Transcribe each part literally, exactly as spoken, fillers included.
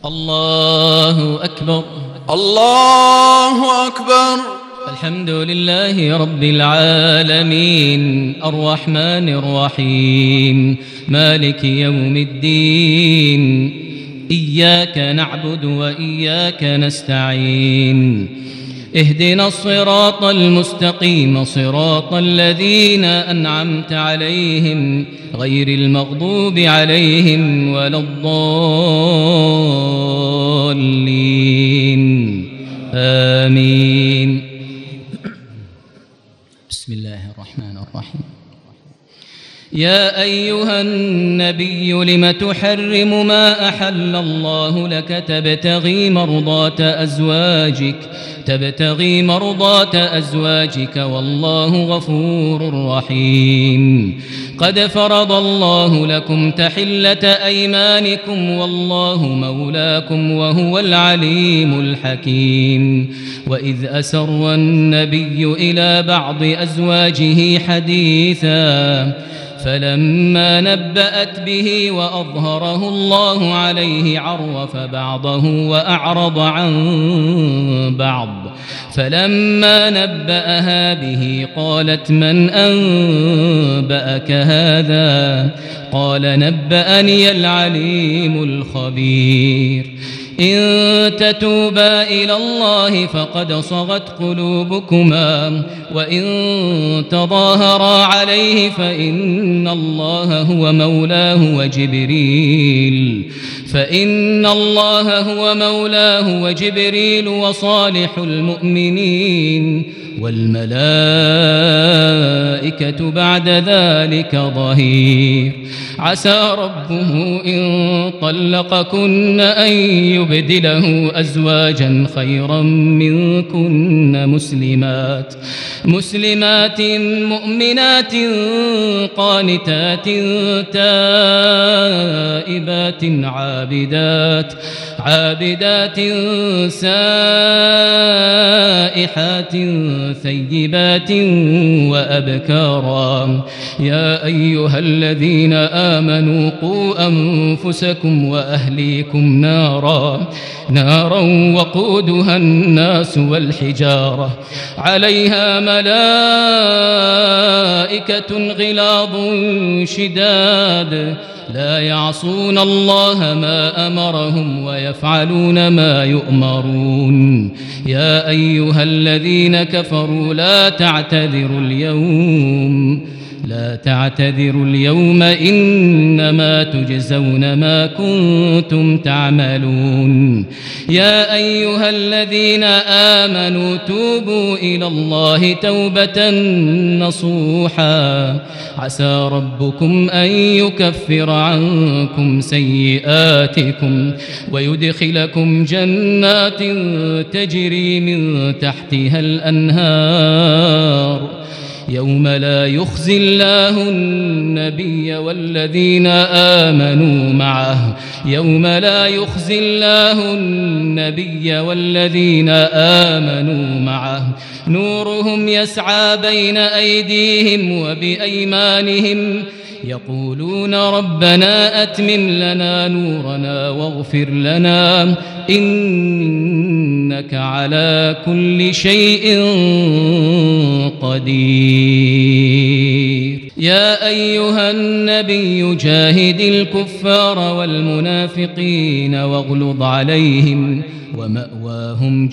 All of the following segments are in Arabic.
الله أكبر. الله أكبر. الحمد لله رب العالمين الرحمن الرحيم مالك يوم الدين إياك نعبد وإياك نستعين اهدنا الصراط المستقيم صراط الذين أنعمت عليهم غير المغضوب عليهم ولا الضالين آمين. بسم الله الرحمن الرحيم. يا أيها النبي لم تحرم ما أحل الله لك تبتغي مرضات أزواجك تبتغي مرضات أزواجك والله غفور رحيم. قد فرض الله لكم تحلة أيمانكم والله مولاكم وهو العليم الحكيم. وإذ أسر النبي إلى بعض أزواجه حديثا فلما نبأت به وأظهره الله عليه عرف بعضه وأعرض عن بعض فلما نبأها به قالت من أنبأك هذا قال نبأني العليم الخبير. إن تتوبا إلى الله فقد صغت قلوبكما وإن تظاهرا عليه فإن الله هو مولاه وجبريل فإن الله هو مولاه وجبريل وصالح المؤمنين والملائكة بعد ذلك ظهير. عسى ربه إن طلقكن أن يبدله أزواجا خيرا منكن مسلمات مسلمات مؤمنات قانتات تائبات عابدات عابدات سائحات ثيبات وأبكارا. يا أيها الذين آمنوا قوا أنفسكم وأهليكم نارا نارا وقودها الناس والحجارة عليها ملائكة غلاظ شداد لا يعصون الله ما أمرهم ويفعلون ما يؤمرون. يا أيها الذين كفروا لا تعتذروا اليوم لا تعتذروا اليوم إنما تجزون ما كنتم تعملون. يا أيها الذين آمنوا توبوا إلى الله توبة نصوحا عسى ربكم أن يكفر عنكم سيئاتكم ويدخلكم جنات تجري من تحتها الأنهار يوم لا يخزي الله النبي والذين آمنوا معه يوم لا يخزي الله النبي والذين آمنوا معه نورهم يسعى بين أيديهم وبأيمانهم يقولون ربنا أتمم لنا نورنا واغفر لنا إنك على كل شيء قدير. يا أيها النبي جاهد الكفار والمنافقين واغلظ عليهم ومأواهم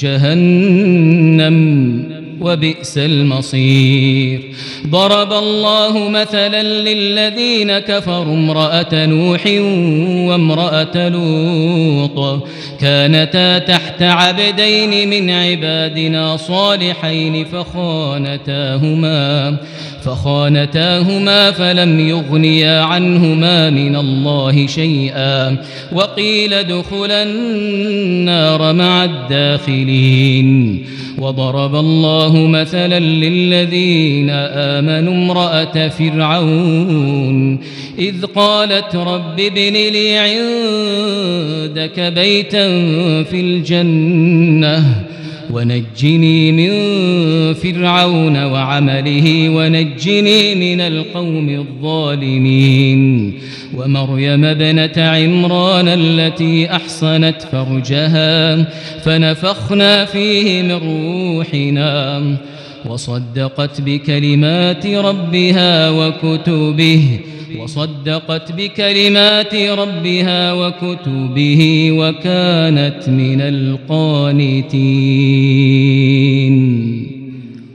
جهنم وبئس المصير. ضرب الله مثلا للذين كفروا امرأة نوح وامرأة لوط كانتا تحت عبدين من عبادنا صالحين فخانتاهما فخانتاهما فلم يغنيا عنهما من الله شيئا وقيل ادخلا النار مع الداخلين. وضرب الله مثلا للذين آمنوا امرأة فرعون إذ قالت رب ابن لي عندك بيتا في الجنة ونجني من فرعون وعمله ونجني من القوم الظالمين ومريم ابنة عمران التي أحصنت فرجها فنفخنا فيه من روحنا وصدقت بكلمات ربها وكتبه وصدقت بكلمات ربها وكتبه وكانت من القانتين.